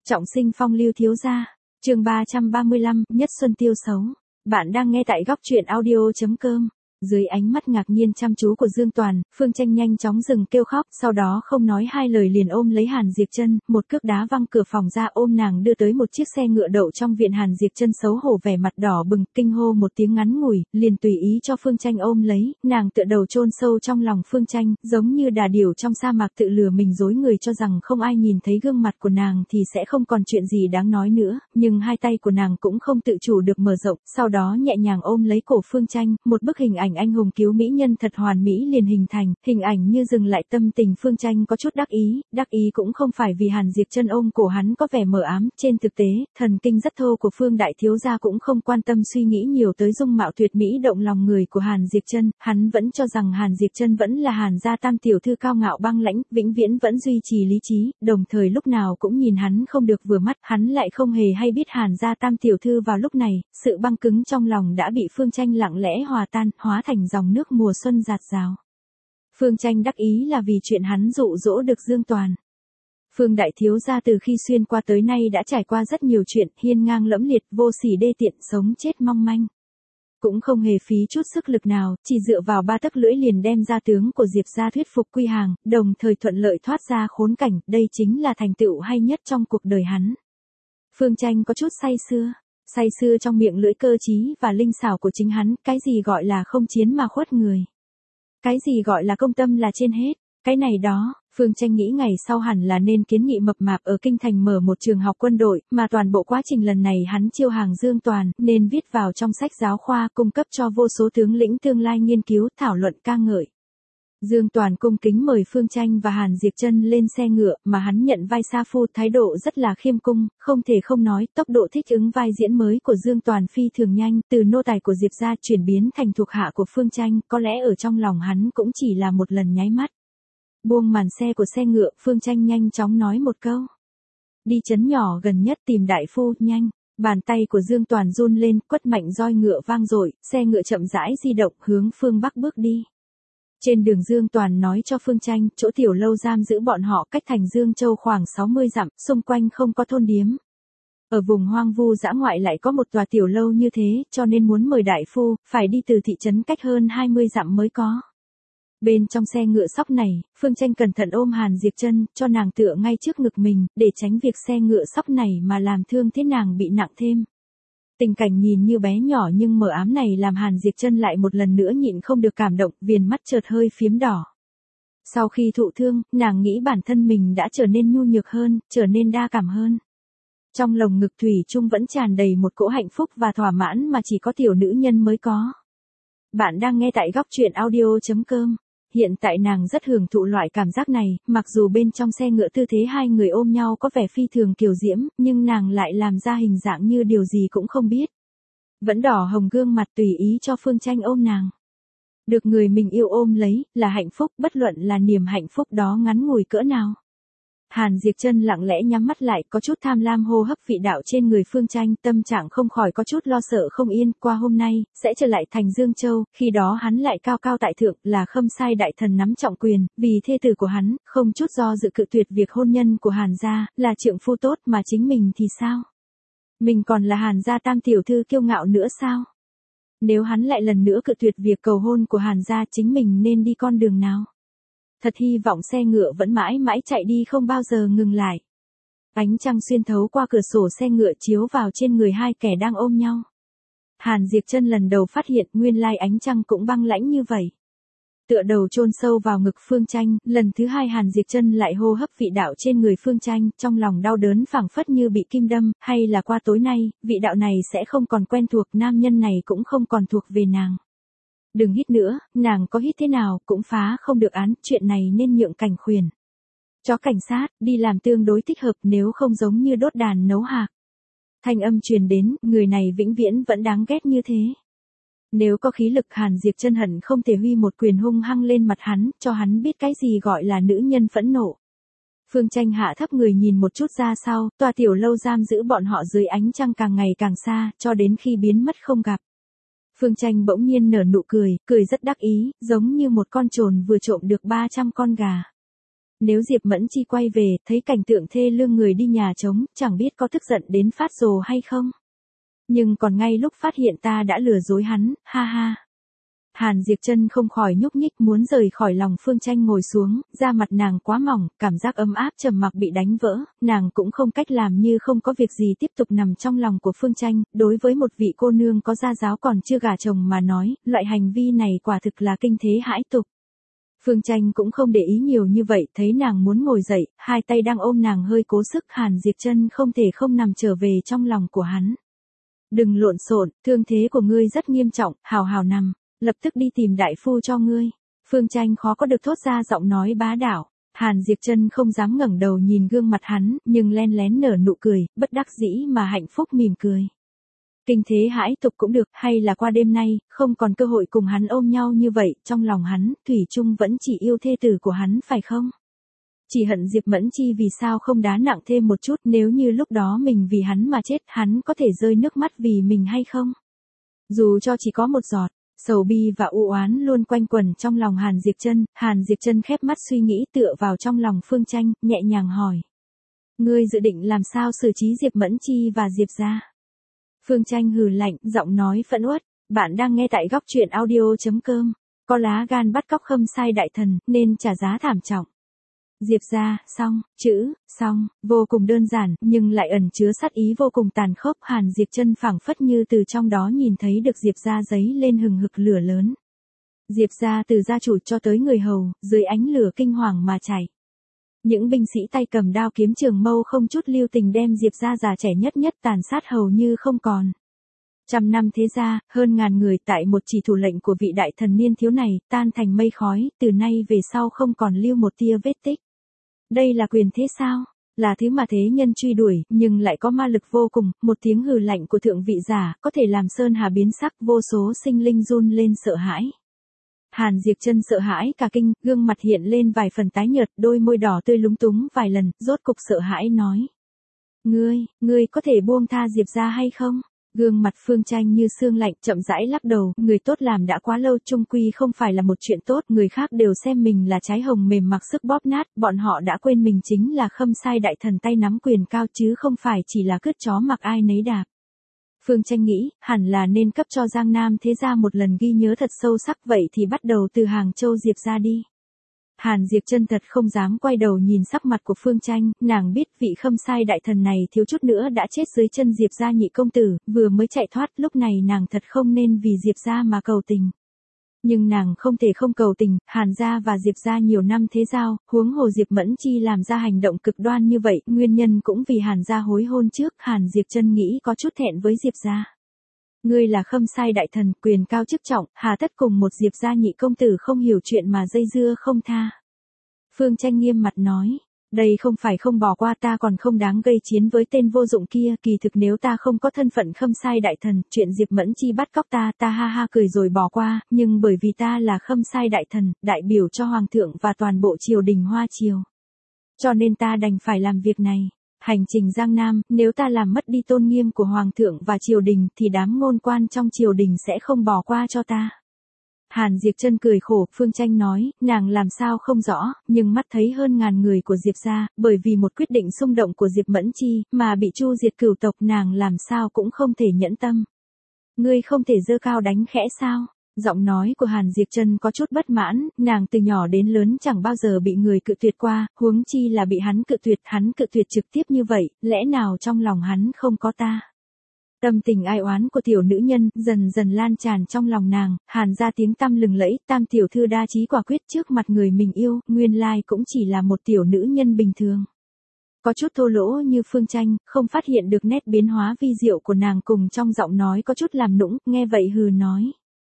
Trọng sinh phong lưu thiếu gia, chương 335, nhất xuân tiêu xấu. Bạn đang nghe tại góc truyện audio.com. Dưới ánh mắt ngạc nhiên chăm chú của Dương Toàn, Phương Tranh nhanh chóng dừng kêu khóc, sau đó không nói hai lời liền ôm lấy Hàn Diệp Chân, một cước đá văng cửa phòng ra ôm nàng đưa tới một chiếc xe ngựa đậu trong viện. Hàn Diệp Chân xấu hổ vẻ mặt đỏ bừng, kinh hô một tiếng ngắn ngủi, liền tùy ý cho Phương Tranh ôm lấy, nàng tựa đầu chôn sâu trong lòng Phương Tranh, giống như đà điểu trong sa mạc tự lừa mình dối người cho rằng không ai nhìn thấy gương mặt của nàng thì sẽ không còn chuyện gì đáng nói nữa, nhưng hai tay của nàng cũng không tự chủ được mở rộng, sau đó nhẹ nhàng ôm lấy cổ Phương Tranh, một bức hình ảnh anh hùng cứu mỹ nhân thật hoàn mỹ liền hình thành, hình ảnh như dừng lại tâm tình Phương Tranh có chút đắc ý cũng không phải vì Hàn Diệp Chân ôm cổ hắn có vẻ mờ ám, trên thực tế, thần kinh rất thô của Phương đại thiếu gia cũng không quan tâm suy nghĩ nhiều tới dung mạo tuyệt mỹ động lòng người của Hàn Diệp Chân, hắn vẫn cho rằng Hàn Diệp Chân vẫn là Hàn gia tam tiểu thư cao ngạo băng lãnh, vĩnh viễn vẫn duy trì lý trí, đồng thời lúc nào cũng nhìn hắn không được vừa mắt, hắn lại không hề hay biết Hàn gia tam tiểu thư vào lúc này, sự băng cứng trong lòng đã bị Phương Tranh lặng lẽ hòa tan, hóa thành dòng nước mùa xuân dạt dào. Phương Tranh đắc ý là vì chuyện hắn dụ dỗ được Dương Toàn. Phương đại thiếu gia từ khi xuyên qua tới nay đã trải qua rất nhiều chuyện, hiên ngang lẫm liệt, vô sỉ đê tiện, sống chết mong manh. Cũng không hề phí chút sức lực nào, chỉ dựa vào ba tấc lưỡi liền đem gia tướng của Diệp gia thuyết phục quy hàng, đồng thời thuận lợi thoát ra khốn cảnh, đây chính là thành tựu hay nhất trong cuộc đời hắn. Phương Tranh có chút say sưa trong miệng lưỡi cơ trí và linh xảo của chính hắn, cái gì gọi là không chiến mà khuất người. Cái gì gọi là công tâm là trên hết, cái này đó, Phương Tranh nghĩ ngày sau hẳn là nên kiến nghị mập mạp ở Kinh Thành mở một trường học quân đội, mà toàn bộ quá trình lần này hắn chiêu hàng Dương Toàn, nên viết vào trong sách giáo khoa cung cấp cho vô số tướng lĩnh tương lai nghiên cứu, thảo luận ca ngợi. Dương Toàn cung kính mời Phương Tranh và Hàn Diệp Chân lên xe ngựa, mà hắn nhận vai sa phu, thái độ rất là khiêm cung, không thể không nói, tốc độ thích ứng vai diễn mới của Dương Toàn phi thường nhanh, từ nô tài của Diệp gia chuyển biến thành thuộc hạ của Phương Tranh, có lẽ ở trong lòng hắn cũng chỉ là một lần nháy mắt. Buông màn xe của xe ngựa, Phương Tranh nhanh chóng nói một câu. Đi trấn nhỏ gần nhất tìm đại phu, nhanh. Bàn tay của Dương Toàn run lên, quất mạnh roi ngựa vang dội, xe ngựa chậm rãi di động hướng phương bắc bước đi. Trên đường Dương Toàn nói cho Phương Tranh, chỗ tiểu lâu giam giữ bọn họ cách thành Dương Châu khoảng 60 dặm, xung quanh không có thôn điếm. Ở vùng hoang vu dã ngoại lại có một tòa tiểu lâu như thế, cho nên muốn mời đại phu, phải đi từ thị trấn cách hơn 20 dặm mới có. Bên trong xe ngựa sóc này, Phương Tranh cẩn thận ôm Hàn Diệp Chân, cho nàng tựa ngay trước ngực mình, để tránh việc xe ngựa sóc này mà làm thương thế nàng bị nặng thêm. Tình cảnh nhìn như bé nhỏ nhưng mờ ám này làm Hàn Diệp Chân lại một lần nữa nhịn không được cảm động, viền mắt chợt hơi phiếm đỏ. Sau khi thụ thương, nàng nghĩ bản thân mình đã trở nên nhu nhược hơn, trở nên đa cảm hơn. Trong lồng ngực thủy chung vẫn tràn đầy một cỗ hạnh phúc và thỏa mãn mà chỉ có tiểu nữ nhân mới có. Bạn đang nghe tại góc truyện audio.com. Hiện tại nàng rất hưởng thụ loại cảm giác này, mặc dù bên trong xe ngựa tư thế hai người ôm nhau có vẻ phi thường kiều diễm, nhưng nàng lại làm ra hình dạng như điều gì cũng không biết. Vẫn đỏ hồng gương mặt tùy ý cho Phương Tranh ôm nàng. Được người mình yêu ôm lấy, là hạnh phúc, bất luận là niềm hạnh phúc đó ngắn ngủi cỡ nào. Hàn Diệp Chân lặng lẽ nhắm mắt lại, có chút tham lam hô hấp vị đạo trên người Phương Tranh, tâm trạng không khỏi có chút lo sợ không yên, qua hôm nay, sẽ trở lại thành Dương Châu, khi đó hắn lại cao cao tại thượng, là Khâm Sai đại thần nắm trọng quyền, vì thê tử của hắn, không chút do dự cự tuyệt việc hôn nhân của Hàn gia, là trượng phu tốt mà chính mình thì sao? Mình còn là Hàn gia tam tiểu thư kiêu ngạo nữa sao? Nếu hắn lại lần nữa cự tuyệt việc cầu hôn của Hàn gia, chính mình nên đi con đường nào? Thật hy vọng xe ngựa vẫn mãi mãi chạy đi không bao giờ ngừng lại. Ánh trăng xuyên thấu qua cửa sổ xe ngựa chiếu vào trên người hai kẻ đang ôm nhau. Hàn Diệp Chân lần đầu phát hiện nguyên lai ánh trăng cũng băng lãnh như vậy. Tựa đầu chôn sâu vào ngực Phương Tranh, lần thứ hai Hàn Diệp Chân lại hô hấp vị đạo trên người Phương Tranh, trong lòng đau đớn phảng phất như bị kim đâm, hay là qua tối nay, vị đạo này sẽ không còn quen thuộc, nam nhân này cũng không còn thuộc về nàng. Đừng hít nữa, nàng có hít thế nào cũng phá không được án, chuyện này nên nhượng cảnh khuyển. Cho cảnh sát, đi làm tương đối thích hợp, nếu không giống như đốt đàn nấu hạc. Thanh âm truyền đến, người này vĩnh viễn vẫn đáng ghét như thế. Nếu có khí lực Hàn Diệp Chân hận không thể huy một quyền hung hăng lên mặt hắn, cho hắn biết cái gì gọi là nữ nhân phẫn nộ. Phương Tranh hạ thấp người nhìn một chút ra sau, tòa tiểu lâu giam giữ bọn họ dưới ánh trăng càng ngày càng xa, cho đến khi biến mất không gặp. Phương Tranh bỗng nhiên nở nụ cười, cười rất đắc ý, giống như một con trồn vừa trộm được 300 con gà. Nếu Diệp Mẫn Chi quay về, thấy cảnh tượng thê lương người đi nhà trống, chẳng biết có tức giận đến phát rồ hay không. Nhưng còn ngay lúc phát hiện ta đã lừa dối hắn, ha ha. Hàn Diệp Trân không khỏi nhúc nhích muốn rời khỏi lòng Phương Tranh ngồi xuống, da mặt nàng quá mỏng, cảm giác ấm áp trầm mặc bị đánh vỡ, nàng cũng không cách làm như không có việc gì tiếp tục nằm trong lòng của Phương Tranh, đối với một vị cô nương có gia giáo còn chưa gả chồng mà nói, loại hành vi này quả thực là kinh thế hãi tục. Phương Tranh cũng không để ý nhiều như vậy, thấy nàng muốn ngồi dậy, hai tay đang ôm nàng hơi cố sức, Hàn Diệp Trân không thể không nằm trở về trong lòng của hắn. Đừng lộn xộn, thương thế của ngươi rất nghiêm trọng, hào hào nằm, lập tức đi tìm đại phu cho ngươi. Phương Tranh khó có được thốt ra giọng nói bá đạo. Hàn Diệp Trân không dám ngẩng đầu nhìn gương mặt hắn, nhưng len lén nở nụ cười, bất đắc dĩ mà hạnh phúc mỉm cười. Kinh thế hãi tục cũng được, hay là qua đêm nay, không còn cơ hội cùng hắn ôm nhau như vậy, trong lòng hắn, thủy chung vẫn chỉ yêu thê tử của hắn phải không? Chỉ hận Diệp Mẫn Chi vì sao không đá nặng thêm một chút, nếu như lúc đó mình vì hắn mà chết, hắn có thể rơi nước mắt vì mình hay không? Dù cho chỉ có một giọt, sầu bi và u oán luôn quanh quẩn trong lòng Hàn Diệp Trân khép mắt suy nghĩ tựa vào trong lòng Phương Tranh, nhẹ nhàng hỏi. Ngươi dự định làm sao xử trí Diệp Mẫn Chi và Diệp gia? Phương Tranh hừ lạnh, giọng nói phẫn uất, bạn đang nghe tại góc truyện audio.com, có lá gan bắt cóc Khâm Sai đại thần, nên trả giá thảm trọng. Diệp gia, xong, vô cùng đơn giản, nhưng lại ẩn chứa sát ý vô cùng tàn khốc. Hàn Diệp Trân phảng phất như từ trong đó nhìn thấy được Diệp gia giấy lên hừng hực lửa lớn. Diệp gia từ gia chủ cho tới người hầu, dưới ánh lửa kinh hoàng mà chảy. Những binh sĩ tay cầm đao kiếm trường mâu không chút lưu tình đem Diệp gia già trẻ nhất tàn sát hầu như không còn. Trăm năm thế gia, hơn ngàn người tại một chỉ thủ lệnh của vị đại thần niên thiếu này, tan thành mây khói, từ nay về sau không còn lưu một tia vết tích. Đây là quyền thế sao? Là thứ mà thế nhân truy đuổi, nhưng lại có ma lực vô cùng, một tiếng hừ lạnh của thượng vị giả, có thể làm sơn hà biến sắc, vô số sinh linh run lên sợ hãi. Hàn Diệp Trân sợ hãi cả kinh, gương mặt hiện lên vài phần tái nhợt, đôi môi đỏ tươi lúng túng vài lần, rốt cục sợ hãi nói. Ngươi có thể buông tha Diệp gia hay không? Gương mặt Phương Tranh như xương lạnh, chậm rãi lắc đầu, người tốt làm đã quá lâu, chung quy không phải là một chuyện tốt, người khác đều xem mình là trái hồng mềm mặc sức bóp nát, bọn họ đã quên mình chính là Khâm Sai đại thần tay nắm quyền cao chứ không phải chỉ là cứt chó mặc ai nấy đạp. Phương Tranh nghĩ, hẳn là nên cấp cho Giang Nam thế gia một lần ghi nhớ thật sâu sắc, vậy thì bắt đầu từ Hàng Châu Diệp gia đi. Hàn Diệp Trân thật không dám quay đầu nhìn sắc mặt của Phương Tranh, nàng biết vị Khâm Sai đại thần này thiếu chút nữa đã chết dưới chân Diệp gia nhị công tử, vừa mới chạy thoát, lúc này nàng thật không nên vì Diệp gia mà cầu tình. Nhưng nàng không thể không cầu tình, Hàn gia và Diệp gia nhiều năm thế giao, huống hồ Diệp Mẫn Chi làm ra hành động cực đoan như vậy, nguyên nhân cũng vì Hàn gia hối hôn trước, Hàn Diệp Trân nghĩ có chút thẹn với Diệp gia. Ngươi là Khâm Sai đại thần, quyền cao chức trọng, hà tất cùng một Diệp gia nhị công tử không hiểu chuyện mà dây dưa không tha. Phương Tranh nghiêm mặt nói, đây không phải không bỏ qua, ta còn không đáng gây chiến với tên vô dụng kia, kỳ thực nếu ta không có thân phận Khâm Sai đại thần, chuyện Diệp Mẫn Chi bắt cóc ta ha ha cười rồi bỏ qua, nhưng bởi vì ta là Khâm Sai đại thần, đại biểu cho Hoàng thượng và toàn bộ triều đình Hoa Triều. Cho nên ta đành phải làm việc này. Hành trình Giang Nam, nếu ta làm mất đi tôn nghiêm của Hoàng thượng và triều đình thì đám ngôn quan trong triều đình sẽ không bỏ qua cho ta. Hàn Diệp Trân cười khổ, Phương Tranh nói, nàng làm sao không rõ, nhưng mắt thấy hơn ngàn người của Diệp gia, bởi vì một quyết định xung động của Diệp Mẫn Chi, mà bị chu diệt cửu tộc, nàng làm sao cũng không thể nhẫn tâm. Ngươi không thể giơ cao đánh khẽ sao? Giọng nói của Hàn Diệp Trân có chút bất mãn, nàng từ nhỏ đến lớn chẳng bao giờ bị người cự tuyệt qua, huống chi là bị hắn cự tuyệt trực tiếp như vậy, lẽ nào trong lòng hắn không có ta? Tâm tình ai oán của tiểu nữ nhân dần dần lan tràn trong lòng nàng, Hàn ra tiếng tăm lừng lẫy, Tam tiểu thư đa chí quả quyết trước mặt người mình yêu, nguyên lai cũng chỉ là một tiểu nữ nhân bình thường. Có chút thô lỗ như Phương Tranh, không phát hiện được nét biến hóa vi diệu của nàng, cùng trong giọng nói có chút làm nũng, nghe vậy hừ nói.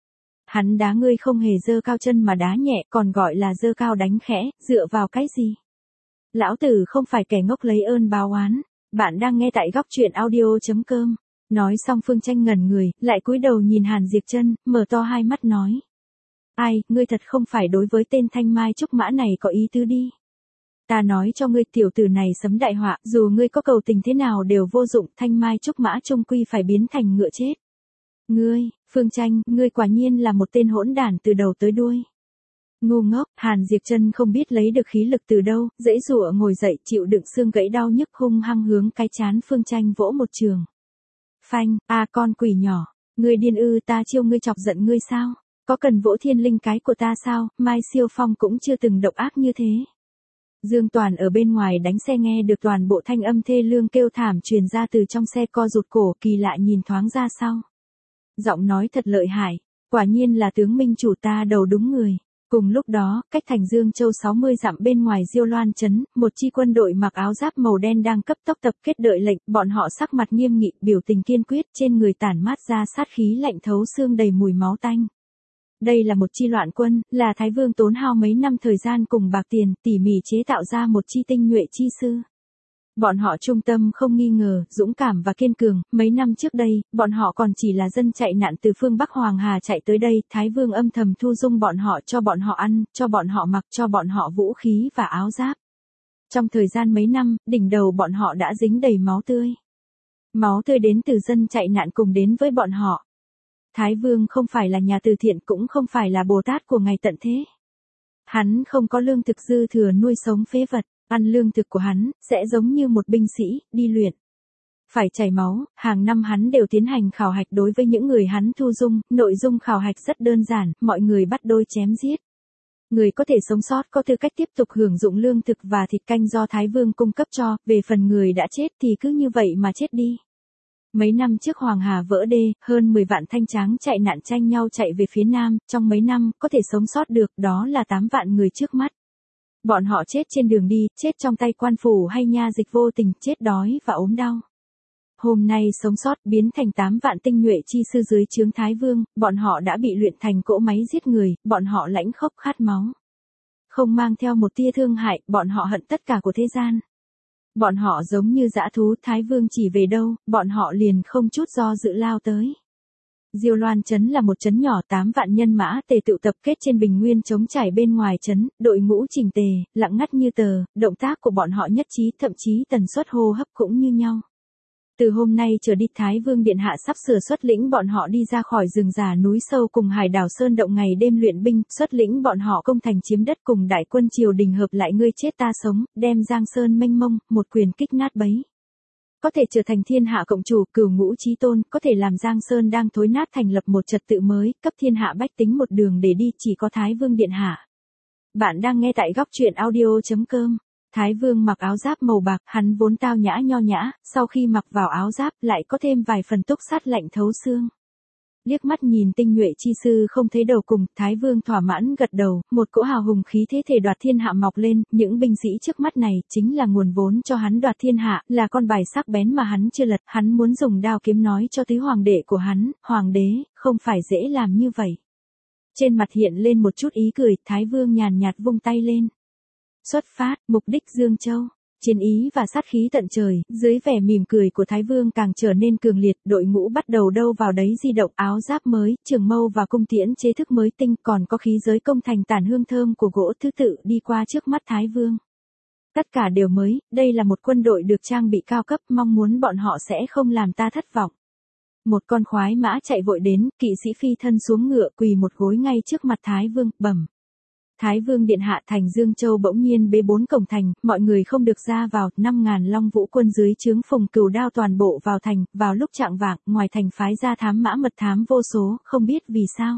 Hắn đá ngươi không hề giơ cao chân mà đá nhẹ, còn gọi là giơ cao đánh khẽ, dựa vào cái gì? Lão tử không phải kẻ ngốc lấy ơn báo oán. Bạn đang nghe tại góc truyện audio.com. Nói xong Phương Tranh ngẩn người, lại cúi đầu nhìn Hàn Diệp Trân, mở to hai mắt nói. Ai, ngươi thật không phải đối với tên Thanh Mai Trúc Mã này có ý tứ đi. Ta nói cho ngươi, tiểu tử này sấm đại họa, dù ngươi có cầu tình thế nào đều vô dụng, Thanh Mai Trúc Mã chung quy phải biến thành ngựa chết. Ngươi, Phương Tranh, ngươi quả nhiên là một tên hỗn đản từ đầu tới đuôi. Ngu ngốc, Hàn Diệp Trân không biết lấy được khí lực từ đâu, giãy giụa ngồi dậy chịu đựng xương gãy đau nhức hung hăng hướng cái chán Phương Tranh vỗ một trường. Phanh, con quỷ nhỏ, ngươi điên ư, ta chiêu ngươi chọc giận ngươi sao? Có cần vỗ thiên linh cái của ta sao? Mai Siêu Phong cũng chưa từng độc ác như thế. Dương Toàn ở bên ngoài đánh xe nghe được toàn bộ thanh âm thê lương kêu thảm truyền ra từ trong xe, co rụt cổ kỳ lạ nhìn thoáng ra sau. Giọng nói thật lợi hại, quả nhiên là tướng minh chủ ta đầu đúng người. Cùng lúc đó, cách thành Dương Châu 60 dặm bên ngoài Diêu Loan trấn, một chi quân đội mặc áo giáp màu đen đang cấp tốc tập kết đợi lệnh, bọn họ sắc mặt nghiêm nghị, biểu tình kiên quyết, trên người tản mát ra sát khí lạnh thấu xương đầy mùi máu tanh. Đây là một chi loạn quân, là Thái Vương tốn hao mấy năm thời gian cùng bạc tiền, tỉ mỉ chế tạo ra một chi tinh nhuệ chi sư. Bọn họ trung tâm không nghi ngờ, dũng cảm và kiên cường, mấy năm trước đây, bọn họ còn chỉ là dân chạy nạn từ phương Bắc Hoàng Hà chạy tới đây, Thái Vương âm thầm thu dung bọn họ, cho bọn họ ăn, cho bọn họ mặc, cho bọn họ vũ khí và áo giáp. Trong thời gian mấy năm, đỉnh đầu bọn họ đã dính đầy máu tươi. Máu tươi đến từ dân chạy nạn cùng đến với bọn họ. Thái Vương không phải là nhà từ thiện, cũng không phải là Bồ Tát của ngày tận thế. Hắn không có lương thực dư thừa nuôi sống phế vật, ăn lương thực của hắn sẽ giống như một binh sĩ đi luyện. Phải chảy máu, hàng năm hắn đều tiến hành khảo hạch đối với những người hắn thu dung, nội dung khảo hạch rất đơn giản, mọi người bắt đôi chém giết. Người có thể sống sót có tư cách tiếp tục hưởng dụng lương thực và thịt canh do Thái Vương cung cấp cho, về phần người đã chết thì cứ như vậy mà chết đi. Mấy năm trước Hoàng Hà vỡ đê, hơn 10 vạn thanh tráng chạy nạn tranh nhau chạy về phía Nam, trong mấy năm, có thể sống sót được, đó là 8 vạn người trước mắt. Bọn họ chết trên đường đi, chết trong tay quan phủ hay nha dịch vô tình, chết đói và ốm đau. Hôm nay sống sót biến thành 8 vạn tinh nhuệ chi sư dưới trướng Thái Vương, bọn họ đã bị luyện thành cỗ máy giết người, bọn họ lãnh khốc khát máu. Không mang theo một tia thương hại, bọn họ hận tất cả của thế gian. Bọn họ giống như dã thú, Thái Vương chỉ về đâu, bọn họ liền không chút do dự lao tới. Diêu Loan trấn là một trấn nhỏ, 8 vạn nhân mã tề tựu tập kết trên bình nguyên trống trải bên ngoài trấn, đội ngũ chỉnh tề, lặng ngắt như tờ, động tác của bọn họ nhất trí, thậm chí tần suất hô hấp cũng như nhau. Từ hôm nay trở đi, Thái Vương điện hạ sắp sửa xuất lĩnh bọn họ đi ra khỏi rừng già núi sâu cùng hải đảo sơn động ngày đêm luyện binh, xuất lĩnh bọn họ công thành chiếm đất cùng đại quân triều đình hợp lại ngươi chết ta sống, đem Giang Sơn mênh mông, một quyền kích nát bấy. Có thể trở thành thiên hạ cộng chủ, cửu ngũ chí tôn, có thể làm Giang Sơn đang thối nát thành lập một trật tự mới, cấp thiên hạ bách tính một đường để đi, chỉ có Thái Vương điện hạ. Bạn đang nghe tại góc truyện audio.com. Thái Vương mặc áo giáp màu bạc, hắn vốn tao nhã nho nhã, sau khi mặc vào áo giáp lại có thêm vài phần túc sát lạnh thấu xương. Liếc mắt nhìn tinh nhuệ chi sư không thấy đầu cùng, Thái Vương thỏa mãn gật đầu, một cỗ hào hùng khí thế thể đoạt thiên hạ mọc lên, những binh sĩ trước mắt này chính là nguồn vốn cho hắn đoạt thiên hạ, là con bài sắc bén mà hắn chưa lật, hắn muốn dùng đao kiếm nói cho tứ hoàng đệ của hắn, hoàng đế, không phải dễ làm như vậy. Trên mặt hiện lên một chút ý cười, Thái Vương nhàn nhạt vung tay lên. Xuất phát, mục đích Dương Châu. Chiến ý và sát khí tận trời, dưới vẻ mỉm cười của Thái Vương càng trở nên cường liệt, đội ngũ bắt đầu đâu vào đấy di động, áo giáp mới, trường mâu và cung tiễn chế thức mới tinh, còn có khí giới công thành tản hương thơm của gỗ thứ tự đi qua trước mắt Thái Vương. Tất cả đều mới, đây là một quân đội được trang bị cao cấp, mong muốn bọn họ sẽ không làm ta thất vọng. Một con khoái mã chạy vội đến, kỵ sĩ phi thân xuống ngựa quỳ một gối ngay trước mặt Thái Vương, bẩm. Thái Vương điện hạ, thành Dương Châu bỗng nhiên bế 4 cổng thành, mọi người không được ra vào, 5.000 Long Vũ quân dưới trướng Phùng Cửu Đao toàn bộ vào thành, vào lúc chạng vạng, ngoài thành phái ra thám mã mật thám vô số, không biết vì sao.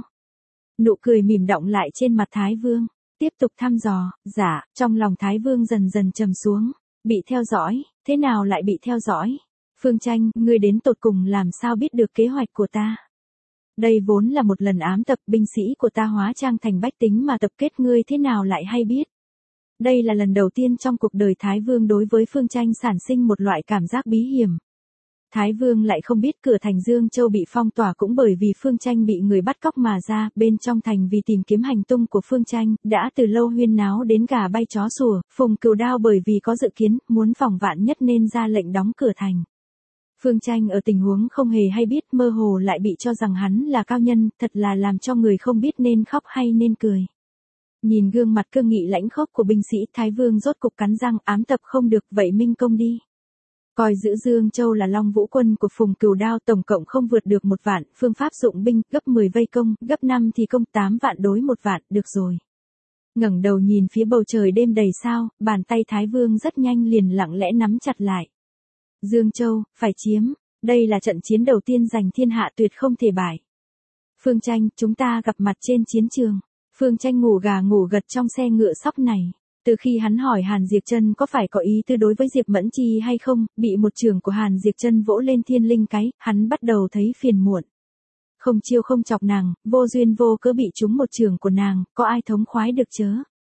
Nụ cười mỉm đọng lại trên mặt Thái Vương, tiếp tục thăm dò, trong lòng Thái Vương dần dần trầm xuống, bị theo dõi, thế nào lại bị theo dõi? Phương Tranh, ngươi đến tột cùng làm sao biết được kế hoạch của ta? Đây vốn là một lần ám tập, binh sĩ của ta hóa trang thành bách tính mà tập kết, ngươi thế nào lại hay biết? Đây là lần đầu tiên trong cuộc đời Thái Vương đối với Phương Tranh sản sinh một loại cảm giác bí hiểm. Thái Vương lại không biết cửa thành Dương Châu bị phong tỏa cũng bởi vì Phương Tranh bị người bắt cóc mà ra, bên trong thành vì tìm kiếm hành tung của Phương Tranh, đã từ lâu huyên náo đến gà bay chó sủa, Phùng Cửu Đao bởi vì có dự kiến, muốn phòng vạn nhất nên ra lệnh đóng cửa thành. Phương Tranh ở tình huống không hề hay biết, mơ hồ lại bị cho rằng hắn là cao nhân, thật là làm cho người không biết nên khóc hay nên cười. Nhìn gương mặt cương nghị lãnh khốc của binh sĩ, Thái Vương rốt cục cắn răng, ám tập không được, vậy minh công đi. Coi giữ Dương Châu là Long Vũ quân của Phùng Cửu Đao, tổng cộng không vượt được 1 vạn, phương pháp dụng binh, gấp 10 vây công, gấp 5 thì công, 8 vạn đối 1 vạn, được rồi. Ngẩng đầu nhìn phía bầu trời đêm đầy sao, bàn tay Thái Vương rất nhanh liền lặng lẽ nắm chặt lại. Dương Châu, phải chiếm, đây là trận chiến đầu tiên giành thiên hạ tuyệt không thể bại. Phương Tranh, chúng ta gặp mặt trên chiến trường. Phương Tranh ngủ gà ngủ gật trong xe ngựa sóc này. Từ khi hắn hỏi Hàn Diệp Trân có phải có ý tư đối với Diệp Mẫn Chi hay không, bị một trường của Hàn Diệp Trân vỗ lên thiên linh cái, hắn bắt đầu thấy phiền muộn. Không chiêu không chọc nàng, vô duyên vô cớ bị trúng một trường của nàng, có ai thống khoái được chớ.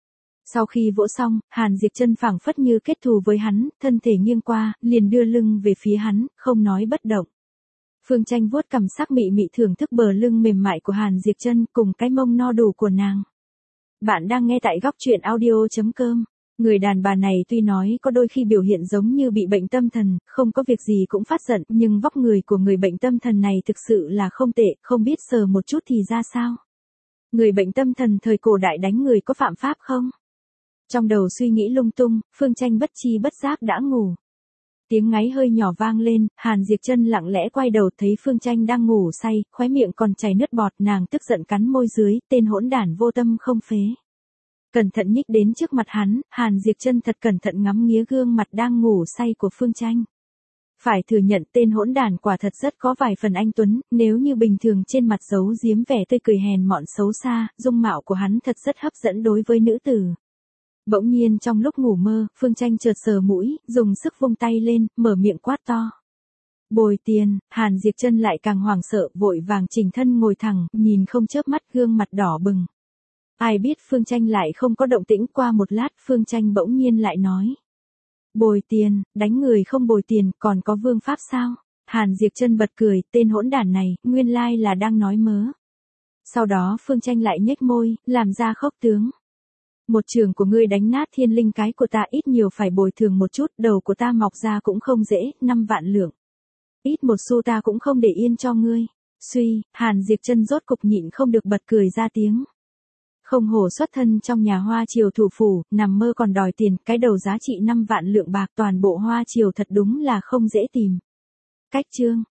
Sau khi vỗ xong, Hàn Diệp Trân phảng phất như kết thù với hắn, thân thể nghiêng qua, liền đưa lưng về phía hắn, không nói bất động. Phương Tranh vuốt cằm sắc mị mị thưởng thức bờ lưng mềm mại của Hàn Diệp Trân cùng cái mông no đủ của nàng. Bạn đang nghe tại góc truyện audio.com. Người đàn bà này tuy nói có đôi khi biểu hiện giống như bị bệnh tâm thần, không có việc gì cũng phát giận, nhưng vóc người của người bệnh tâm thần này thực sự là không tệ, không biết sờ một chút thì ra sao. Người bệnh tâm thần thời cổ đại đánh người có phạm pháp không? Trong đầu suy nghĩ lung tung, Phương Tranh bất chi bất giác đã ngủ. Tiếng ngáy hơi nhỏ vang lên, Hàn Diệp Trân lặng lẽ quay đầu thấy Phương Tranh đang ngủ say, khóe miệng còn chảy nước bọt, nàng tức giận cắn môi dưới, tên hỗn đản vô tâm không phế. Cẩn thận nhích đến trước mặt hắn, Hàn Diệp Trân thật cẩn thận ngắm nghía gương mặt đang ngủ say của Phương Tranh. Phải thừa nhận tên hỗn đản quả thật rất có vài phần anh tuấn, nếu như bình thường trên mặt giấu giếm vẻ tươi cười hèn mọn xấu xa, dung mạo của hắn thật rất hấp dẫn đối với nữ tử. Bỗng nhiên trong lúc ngủ mơ, Phương Tranh chợt sờ mũi, dùng sức vung tay lên, mở miệng quát to. Bồi tiền, Hàn Diệp Trân lại càng hoảng sợ, vội vàng chỉnh thân ngồi thẳng, nhìn không chớp mắt gương mặt đỏ bừng. Ai biết Phương Tranh lại không có động tĩnh, qua một lát Phương Tranh bỗng nhiên lại nói. Bồi tiền, đánh người không bồi tiền, còn có vương pháp sao? Hàn Diệp Trân bật cười, tên hỗn đản này, nguyên lai là đang nói mớ. Sau đó Phương Tranh lại nhếch môi, làm ra khốc tướng. Một trường của ngươi đánh nát thiên linh cái của ta, ít nhiều phải bồi thường một chút, đầu của ta mọc ra cũng không dễ, 5 vạn lượng. Ít một xu ta cũng không để yên cho ngươi. Suy, Hàn Diệp Trân rốt cục nhịn không được bật cười ra tiếng. Không hổ xuất thân trong nhà Hoa Triều thủ phủ, nằm mơ còn đòi tiền, cái đầu giá trị 5 vạn lượng bạc, toàn bộ Hoa Triều thật đúng là không dễ tìm. Cách chương,